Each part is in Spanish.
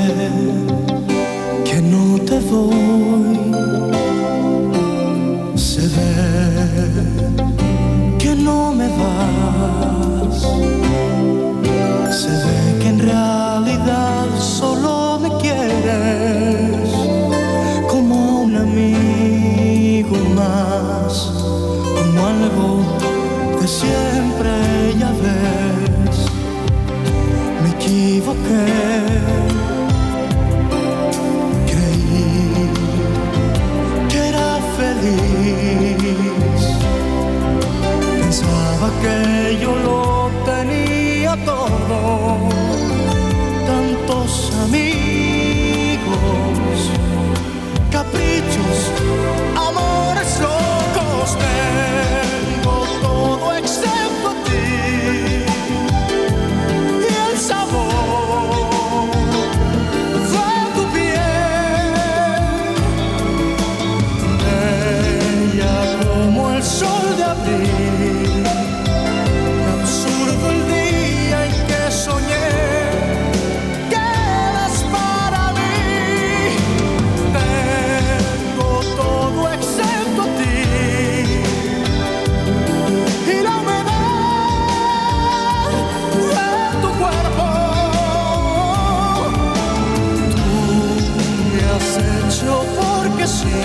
que no te voy, se ve que no me vas, se ve que en realidad solo me quieres como un amigo más, como algo de siempre, ya ves, me equivoqué. Pensaba que yo lo tenía todo, tantos amigos, caprichos, amores locos. Tengo todo excepto a ti y el sabor de tu piel, bella como el sol de abril. Absurdo el día en que soñé que eras para mí. Tengo todo excepto a ti y la humedad de tu cuerpo. Tú me has hecho porque sí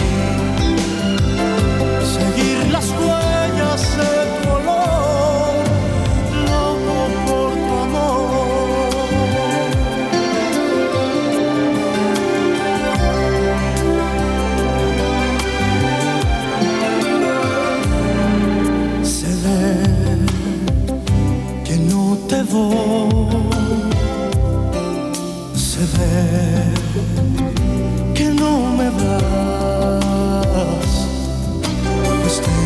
seguir las huellas de tu olor, loco por tu amor. Se ve que no te voy, se ve que no me vas, pues